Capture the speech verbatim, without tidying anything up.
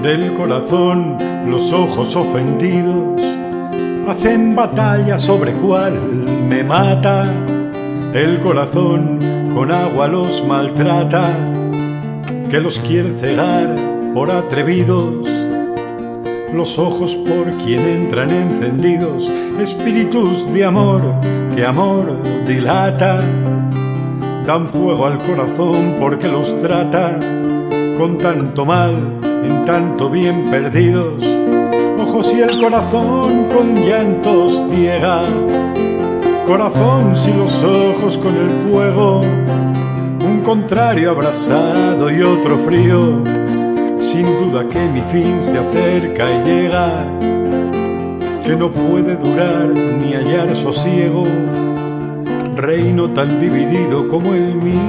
Del corazón los ojos ofendidos hacen batalla sobre cuál me mata. El corazón con agua los maltrata, que los quiere cegar por atrevidos. Los ojos por quien entran encendidos, espíritus de amor que amor dilata. Dan fuego al corazón porque los trata con tanto mal, en tanto bien perdidos. Ojos y el corazón con llantos ciega. Corazón si los ojos con el fuego, un contrario abrasado y otro frío. Sin duda que mi fin se acerca y llega, que no puede durar ni hallar sosiego. Reino tan dividido como el mío.